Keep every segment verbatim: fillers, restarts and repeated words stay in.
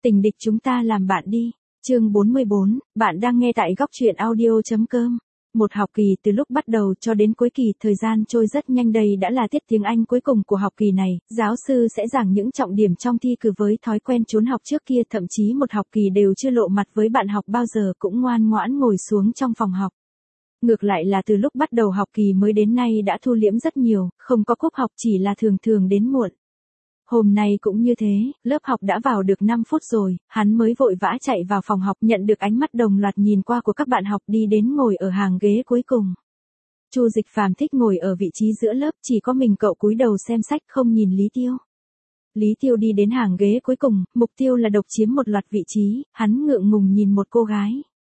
Tình địch chúng ta làm bạn đi. Chương bốn mươi bốn, bạn đang nghe tại góc truyện audio chấm com. Một học kỳ từ lúc bắt đầu cho đến cuối kỳ, thời gian trôi rất nhanh, đây đã là tiết tiếng Anh cuối cùng của học kỳ này, giáo sư sẽ giảng những trọng điểm trong thi cử với thói quen trốn học trước kia, thậm chí một học kỳ đều chưa lộ mặt với bạn học bao giờ cũng ngoan ngoãn ngồi xuống trong phòng học. Ngược lại là từ lúc bắt đầu học kỳ mới đến nay đã thu liễm rất nhiều, không có cúp học, chỉ là thường thường đến muộn. Hôm nay cũng như thế, lớp học đã vào được năm phút rồi, hắn mới vội vã chạy vào phòng học, nhận được ánh mắt đồng loạt nhìn qua của các bạn học, đi đến ngồi ở hàng ghế cuối cùng. Chu Dịch Phàm thích ngồi ở vị trí giữa lớp, chỉ có mình cậu cúi đầu xem sách không nhìn Lý Tiêu. Lý Tiêu đi đến hàng ghế cuối cùng, mục tiêu là độc chiếm một loạt vị trí, hắn ngượng ngùng nhìn một cô gái.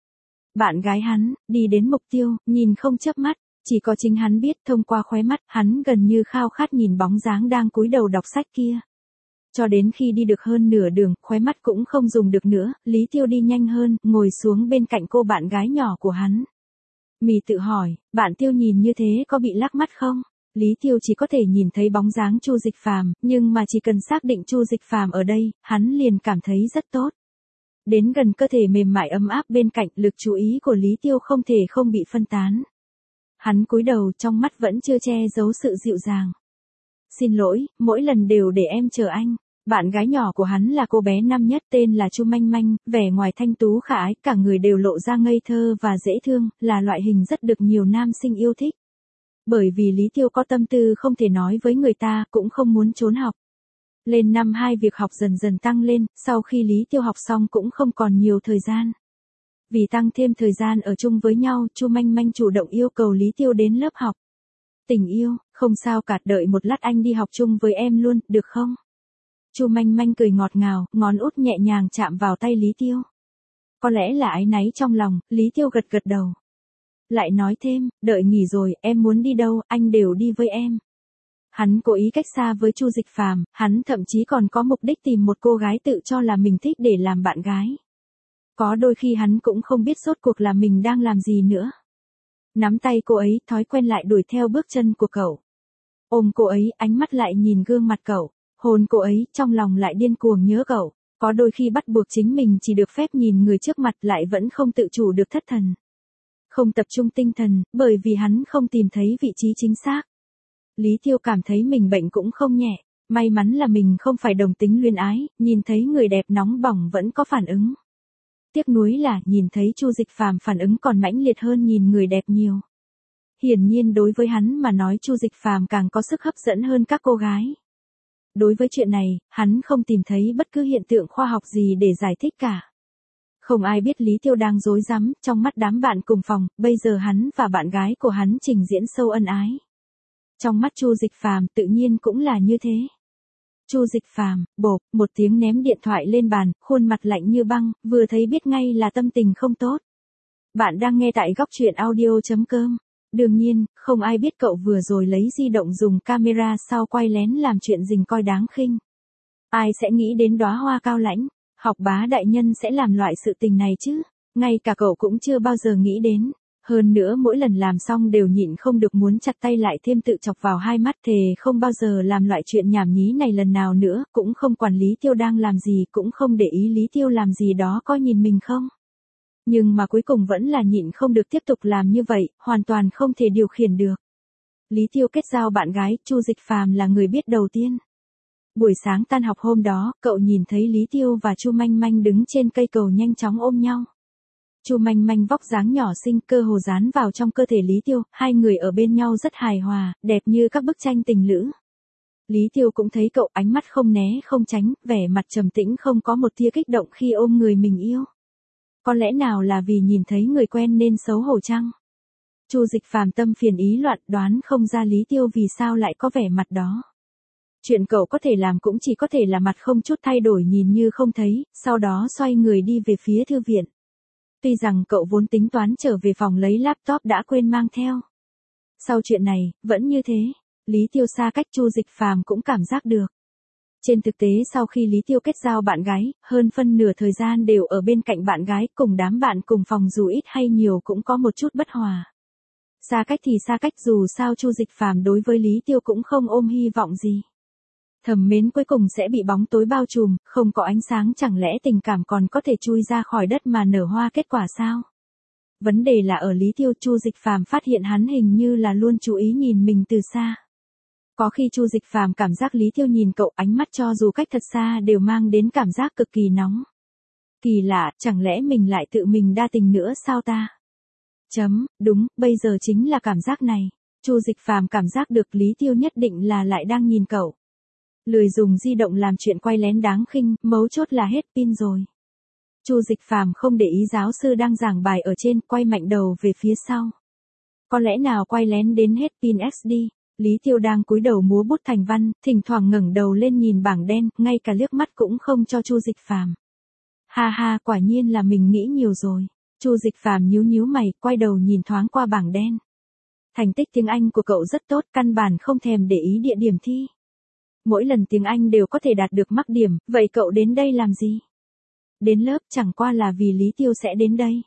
Bạn gái hắn, đi đến mục tiêu, nhìn không chớp mắt. Chỉ có chính hắn biết, thông qua khóe mắt, hắn gần như khao khát nhìn bóng dáng đang cúi đầu đọc sách kia. Cho đến khi đi được hơn nửa đường, khóe mắt cũng không dùng được nữa, Lý Tiêu đi nhanh hơn, ngồi xuống bên cạnh cô bạn gái nhỏ của hắn. Mì tự hỏi, bạn Tiêu nhìn như thế có bị lắc mắt không? Lý Tiêu chỉ có thể nhìn thấy bóng dáng Chu Dịch Phàm, nhưng mà chỉ cần xác định Chu Dịch Phàm ở đây, hắn liền cảm thấy rất tốt. Đến gần cơ thể mềm mại ấm áp bên cạnh, lực chú ý của Lý Tiêu không thể không bị phân tán. Hắn cúi đầu, trong mắt vẫn chưa che giấu sự dịu dàng. Xin lỗi, mỗi lần đều để em chờ anh. Bạn gái nhỏ của hắn là cô bé năm nhất, tên là Chu Manh Manh, vẻ ngoài thanh tú khả ái, cả người đều lộ ra ngây thơ và dễ thương, là loại hình rất được nhiều nam sinh yêu thích. Bởi vì Lý Tiêu có tâm tư không thể nói với người ta, cũng không muốn trốn học. Lên năm hai việc học dần dần tăng lên, sau khi Lý Tiêu học xong cũng không còn nhiều thời gian. Vì tăng thêm thời gian ở chung với nhau, Chu Manh Manh chủ động yêu cầu Lý Tiêu đến lớp học. Tình yêu, không sao cả, đợi một lát anh đi học chung với em luôn, được không? Chu Manh Manh cười ngọt ngào, ngón út nhẹ nhàng chạm vào tay Lý Tiêu. Có lẽ là áy náy trong lòng, Lý Tiêu gật gật đầu. Lại nói thêm, đợi nghỉ rồi, em muốn đi đâu, anh đều đi với em. Hắn cố ý cách xa với Chu Dịch Phàm, hắn thậm chí còn có mục đích tìm một cô gái tự cho là mình thích để làm bạn gái. Có đôi khi hắn cũng không biết rốt cuộc là mình đang làm gì nữa. Nắm tay cô ấy, thói quen lại đuổi theo bước chân của cậu. Ôm cô ấy, ánh mắt lại nhìn gương mặt cậu. Hôn cô ấy, trong lòng lại điên cuồng nhớ cậu. Có đôi khi bắt buộc chính mình chỉ được phép nhìn người trước mặt, lại vẫn không tự chủ được thất thần. Không tập trung tinh thần, bởi vì hắn không tìm thấy vị trí chính xác. Lý Tiêu cảm thấy mình bệnh cũng không nhẹ. May mắn là mình không phải đồng tính luyến ái, nhìn thấy người đẹp nóng bỏng vẫn có phản ứng. Tiếc nuối là, nhìn thấy Chu Dịch Phàm phản ứng còn mãnh liệt hơn nhìn người đẹp nhiều. Hiển nhiên đối với hắn mà nói Chu Dịch Phàm càng có sức hấp dẫn hơn các cô gái. Đối với chuyện này, hắn không tìm thấy bất cứ hiện tượng khoa học gì để giải thích cả. Không ai biết Lý Tiêu đang rối rắm, trong mắt đám bạn cùng phòng, bây giờ hắn và bạn gái của hắn trình diễn sâu ân ái. Trong mắt Chu Dịch Phàm tự nhiên cũng là như thế. Chu Dịch Phàm, bộp, một tiếng ném điện thoại lên bàn, khuôn mặt lạnh như băng, vừa thấy biết ngay là tâm tình không tốt. Bạn đang nghe tại góc truyện audio chấm com. Đương nhiên, không ai biết cậu vừa rồi lấy di động dùng camera sau quay lén làm chuyện rình coi đáng khinh. Ai sẽ nghĩ đến đóa hoa cao lãnh, học bá đại nhân sẽ làm loại sự tình này chứ? Ngay cả cậu cũng chưa bao giờ nghĩ đến. Hơn nữa mỗi lần làm xong đều nhịn không được muốn chặt tay lại thêm tự chọc vào hai mắt, thề không bao giờ làm loại chuyện nhảm nhí này lần nào nữa, cũng không quản Lý Tiêu đang làm gì, cũng không để ý Lý Tiêu làm gì đó có nhìn mình không. Nhưng mà cuối cùng vẫn là nhịn không được tiếp tục làm như vậy, hoàn toàn không thể điều khiển được. Lý Tiêu kết giao bạn gái, Chu Dịch Phàm là người biết đầu tiên. Buổi sáng tan học hôm đó, cậu nhìn thấy Lý Tiêu và Chu Manh Manh đứng trên cây cầu nhanh chóng ôm nhau. Chu Manh Manh vóc dáng nhỏ xinh, cơ hồ dán vào trong cơ thể Lý Tiêu, hai người ở bên nhau rất hài hòa, đẹp như các bức tranh tình lữ. Lý Tiêu cũng thấy cậu, ánh mắt không né không tránh, vẻ mặt trầm tĩnh không có một tia kích động khi ôm người mình yêu. Có lẽ nào là vì nhìn thấy người quen nên xấu hổ chăng? Chu Dịch Phàm tâm phiền ý loạn, đoán không ra Lý Tiêu vì sao lại có vẻ mặt đó. Chuyện cậu có thể làm cũng chỉ có thể là mặt không chút thay đổi nhìn như không thấy, sau đó xoay người đi về phía thư viện. Tuy rằng cậu vốn tính toán trở về phòng lấy laptop đã quên mang theo. Sau chuyện này, vẫn như thế, Lý Tiêu xa cách Chu Dịch Phàm cũng cảm giác được. Trên thực tế sau khi Lý Tiêu kết giao bạn gái, hơn phân nửa thời gian đều ở bên cạnh bạn gái, cùng đám bạn cùng phòng dù ít hay nhiều cũng có một chút bất hòa. Xa cách thì xa cách, dù sao Chu Dịch Phàm đối với Lý Tiêu cũng không ôm hy vọng gì. Thầm mến cuối cùng sẽ bị bóng tối bao trùm, không có ánh sáng, chẳng lẽ tình cảm còn có thể chui ra khỏi đất mà nở hoa kết quả sao? Vấn đề là ở Lý Tiêu. Chu Dịch Phàm phát hiện hắn hình như là luôn chú ý nhìn mình từ xa. Có khi Chu Dịch Phàm cảm giác Lý Tiêu nhìn cậu, ánh mắt cho dù cách thật xa đều mang đến cảm giác cực kỳ nóng. Kỳ lạ, chẳng lẽ mình lại tự mình đa tình nữa sao ta? Chấm, đúng, bây giờ chính là cảm giác này. Chu Dịch Phàm cảm giác được Lý Tiêu nhất định là lại đang nhìn cậu. Lười dùng di động làm chuyện quay lén đáng khinh, mấu chốt là hết pin rồi. Chu Dịch Phàm không để ý giáo sư đang giảng bài ở trên, quay mạnh đầu về phía sau. Có lẽ nào quay lén đến hết pin ét đê. Lý Tiêu đang cúi đầu múa bút thành văn, thỉnh thoảng ngẩng đầu lên nhìn bảng đen, ngay cả liếc mắt cũng không cho Chu Dịch Phàm. Ha ha, quả nhiên là mình nghĩ nhiều rồi. Chu Dịch Phàm nhíu nhíu mày, quay đầu nhìn thoáng qua bảng đen. Thành tích tiếng Anh của cậu rất tốt, căn bản không thèm để ý địa điểm thi. Mỗi lần tiếng Anh đều có thể đạt được mắc điểm, vậy cậu đến đây làm gì? Đến lớp chẳng qua là vì Lý Tiêu sẽ đến đây.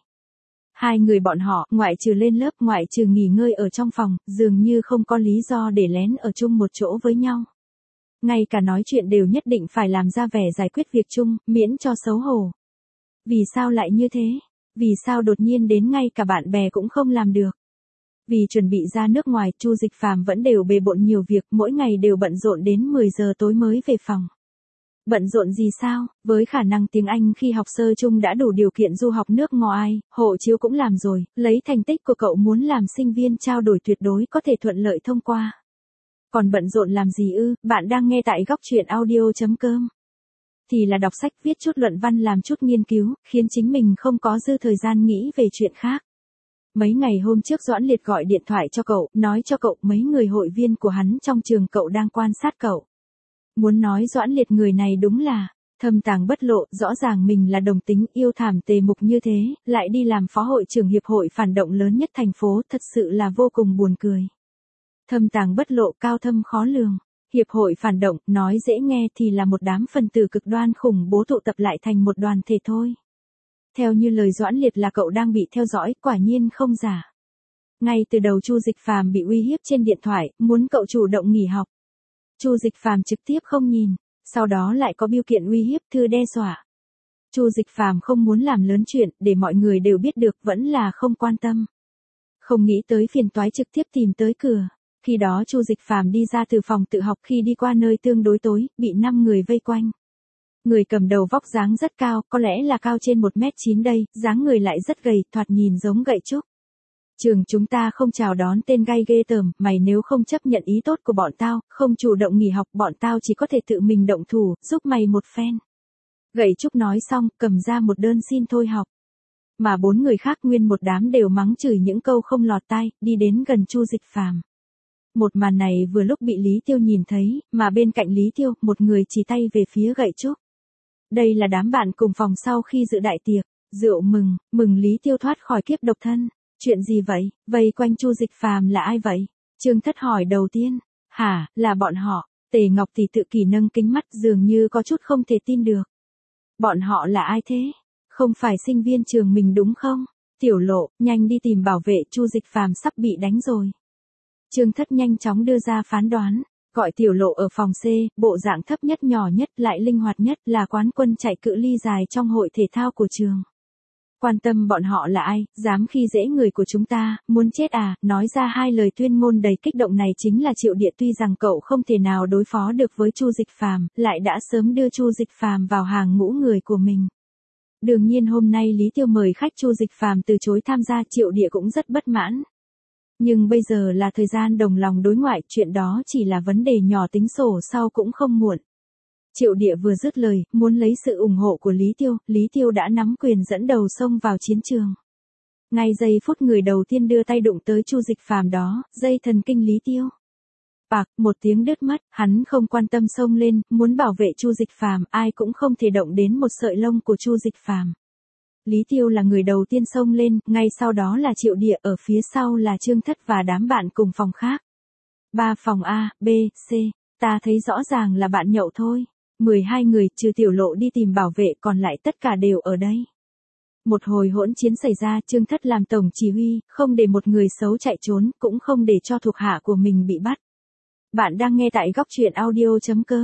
Hai người bọn họ, ngoại trừ lên lớp, ngoại trừ nghỉ ngơi ở trong phòng, dường như không có lý do để lén ở chung một chỗ với nhau. Ngay cả nói chuyện đều nhất định phải làm ra vẻ giải quyết việc chung, miễn cho xấu hổ. Vì sao lại như thế? Vì sao đột nhiên đến ngay cả bạn bè cũng không làm được? Vì chuẩn bị ra nước ngoài, Chu Dịch Phàm vẫn đều bề bộn nhiều việc, mỗi ngày đều bận rộn đến mười giờ tối mới về phòng. Bận rộn gì sao? Với khả năng tiếng Anh khi học sơ chung đã đủ điều kiện du học nước ngoài, hộ chiếu cũng làm rồi, lấy thành tích của cậu muốn làm sinh viên trao đổi tuyệt đối có thể thuận lợi thông qua. Còn bận rộn làm gì ư? Bạn đang nghe tại góc truyện audio chấm com. Thì là đọc sách, viết chút luận văn, làm chút nghiên cứu, khiến chính mình không có dư thời gian nghĩ về chuyện khác. Mấy ngày hôm trước Doãn Liệt gọi điện thoại cho cậu, nói cho cậu mấy người hội viên của hắn trong trường cậu đang quan sát cậu. Muốn nói Doãn Liệt người này đúng là thâm tàng bất lộ, rõ ràng mình là đồng tính yêu thảm tề mục như thế, lại đi làm phó hội trưởng hiệp hội phản động lớn nhất thành phố, thật sự là vô cùng buồn cười. Thâm tàng bất lộ, cao thâm khó lường. Hiệp hội phản động, nói dễ nghe thì là một đám phần tử cực đoan khủng bố tụ tập lại thành một đoàn thể thôi. Theo như lời Doãn Liệt là cậu đang bị theo dõi, quả nhiên không giả. Ngay từ đầu Chu Dịch Phàm bị uy hiếp trên điện thoại, muốn cậu chủ động nghỉ học. Chu Dịch Phàm trực tiếp không nhìn, sau đó lại có bưu kiện uy hiếp, thư đe dọa. Chu Dịch Phàm không muốn làm lớn chuyện, để mọi người đều biết được, vẫn là không quan tâm. Không nghĩ tới phiền toái trực tiếp tìm tới cửa. Khi đó Chu Dịch Phàm đi ra từ phòng tự học, khi đi qua nơi tương đối tối, bị năm người vây quanh. Người cầm đầu vóc dáng rất cao, có lẽ là cao trên một mét chín đây, dáng người lại rất gầy, thoạt nhìn giống gậy trúc. Trường chúng ta không chào đón tên gay ghê tởm, mày nếu không chấp nhận ý tốt của bọn tao, không chủ động nghỉ học, bọn tao chỉ có thể tự mình động thủ, giúp mày một phen. Gậy trúc nói xong, cầm ra một đơn xin thôi học. Mà bốn người khác nguyên một đám đều mắng chửi những câu không lọt tai, đi đến gần Chu Dịch Phàm. Một màn này vừa lúc bị Lý Tiêu nhìn thấy, mà bên cạnh Lý Tiêu, một người chỉ tay về phía gậy trúc. Đây là đám bạn cùng phòng sau khi dự đại tiệc, rượu mừng, mừng Lý Tiêu thoát khỏi kiếp độc thân. Chuyện gì vậy? Vây quanh Chu Dịch Phàm là ai vậy? Trương Thất hỏi đầu tiên. Hả, là bọn họ. Tề Ngọc Tỷ tự kỷ nâng kính mắt, dường như có chút không thể tin được. Bọn họ là ai thế? Không phải sinh viên trường mình đúng không? Tiểu Lộ, nhanh đi tìm bảo vệ, Chu Dịch Phàm sắp bị đánh rồi. Trương Thất nhanh chóng đưa ra phán đoán. Gọi Tiểu Lộ ở phòng C, bộ dạng thấp nhất, nhỏ nhất, lại linh hoạt nhất, là quán quân chạy cự ly dài trong hội thể thao của trường. Quan tâm bọn họ là ai, dám khi dễ người của chúng ta, muốn chết à? Nói ra hai lời tuyên ngôn đầy kích động này chính là Triệu Địa. Tuy rằng cậu không thể nào đối phó được với Chu Dịch Phàm, lại đã sớm đưa Chu Dịch Phàm vào hàng ngũ người của mình. Đương nhiên hôm nay Lý Tiêu mời khách, Chu Dịch Phàm từ chối tham gia, Triệu Địa cũng rất bất mãn. Nhưng bây giờ là thời gian đồng lòng đối ngoại, chuyện đó chỉ là vấn đề nhỏ, tính sổ sau cũng không muộn. Triệu Địa vừa dứt lời, muốn lấy sự ủng hộ của Lý Tiêu, Lý Tiêu đã nắm quyền dẫn đầu xông vào chiến trường. Ngay giây phút người đầu tiên đưa tay đụng tới Chu Dịch Phàm đó, dây thần kinh Lý Tiêu. Bạc, một tiếng đứt mất, hắn không quan tâm xông lên, muốn bảo vệ Chu Dịch Phàm, ai cũng không thể động đến một sợi lông của Chu Dịch Phàm. Lý Tiêu là người đầu tiên xông lên, ngay sau đó là Triệu Địa, ở phía sau là Trương Thất và đám bạn cùng phòng khác. Ba phòng A, B, C, ta thấy rõ ràng là bạn nhậu thôi. mười hai người, trừ Tiểu Lộ đi tìm bảo vệ, còn lại tất cả đều ở đây. Một hồi hỗn chiến xảy ra, Trương Thất làm tổng chỉ huy, không để một người xấu chạy trốn, cũng không để cho thuộc hạ của mình bị bắt. Bạn đang nghe tại góc truyện audio chấm com.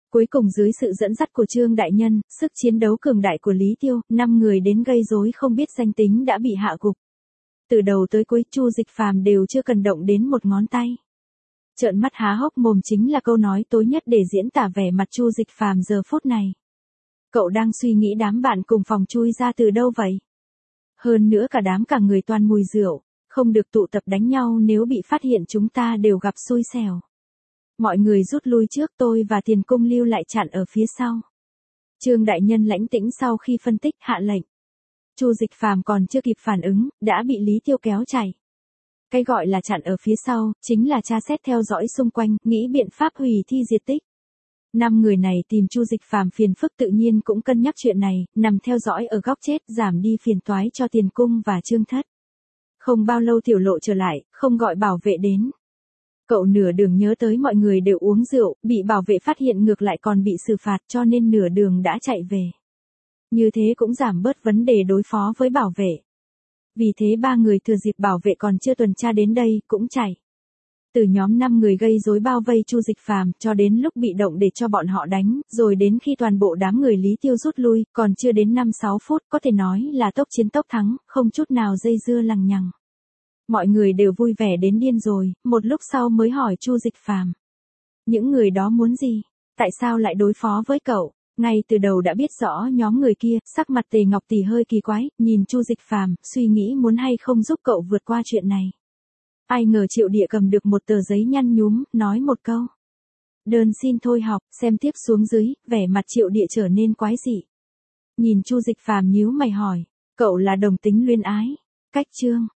Cuối cùng dưới sự dẫn dắt của Trương Đại Nhân, sức chiến đấu cường đại của Lý Tiêu, năm người đến gây rối không biết danh tính đã bị hạ gục. Từ đầu tới cuối Chu Dịch Phàm đều chưa cần động đến một ngón tay. Trợn mắt há hốc mồm chính là câu nói tối nhất để diễn tả vẻ mặt Chu Dịch Phàm giờ phút này. Cậu đang suy nghĩ đám bạn cùng phòng chui ra từ đâu vậy? Hơn nữa cả đám cả người toàn mùi rượu, không được tụ tập đánh nhau nếu bị phát hiện chúng ta đều gặp xui xẻo. Mọi người rút lui trước, tôi và Tiền Cung lưu lại chặn ở phía sau. Trương Đại Nhân lãnh tĩnh sau khi phân tích hạ lệnh. Chu Dịch Phàm còn chưa kịp phản ứng, đã bị Lý Tiêu kéo chạy. Cái gọi là chặn ở phía sau, chính là tra xét theo dõi xung quanh, nghĩ biện pháp hủy thi diệt tích. Năm người này tìm Chu Dịch Phàm phiền phức tự nhiên cũng cân nhắc chuyện này, nằm theo dõi ở góc chết giảm đi phiền toái cho Tiền Cung và Trương Thất. Không bao lâu Tiểu Lộ trở lại, không gọi bảo vệ đến. Cậu nửa đường nhớ tới mọi người đều uống rượu, bị bảo vệ phát hiện ngược lại còn bị xử phạt cho nên nửa đường đã chạy về. Như thế cũng giảm bớt vấn đề đối phó với bảo vệ. Vì thế ba người thừa dịp bảo vệ còn chưa tuần tra đến đây, cũng chạy. Từ nhóm năm người gây rối bao vây Chu Dịch Phàm cho đến lúc bị động để cho bọn họ đánh, rồi đến khi toàn bộ đám người Lý Tiêu rút lui, còn chưa đến năm sáu phút, có thể nói là tốc chiến tốc thắng, không chút nào dây dưa lằng nhằng. Mọi người đều vui vẻ đến điên rồi, một lúc sau mới hỏi Chu Dịch Phàm. Những người đó muốn gì? Tại sao lại đối phó với cậu? Ngay từ đầu đã biết rõ nhóm người kia, sắc mặt Tề Ngọc Tỷ hơi kỳ quái, nhìn Chu Dịch Phàm, suy nghĩ muốn hay không giúp cậu vượt qua chuyện này. Ai ngờ Triệu Địa cầm được một tờ giấy nhăn nhúm, nói một câu. Đơn xin thôi học, xem tiếp xuống dưới, vẻ mặt Triệu Địa trở nên quái dị. Nhìn Chu Dịch Phàm nhíu mày hỏi, cậu là đồng tính luyên ái, cách Trương.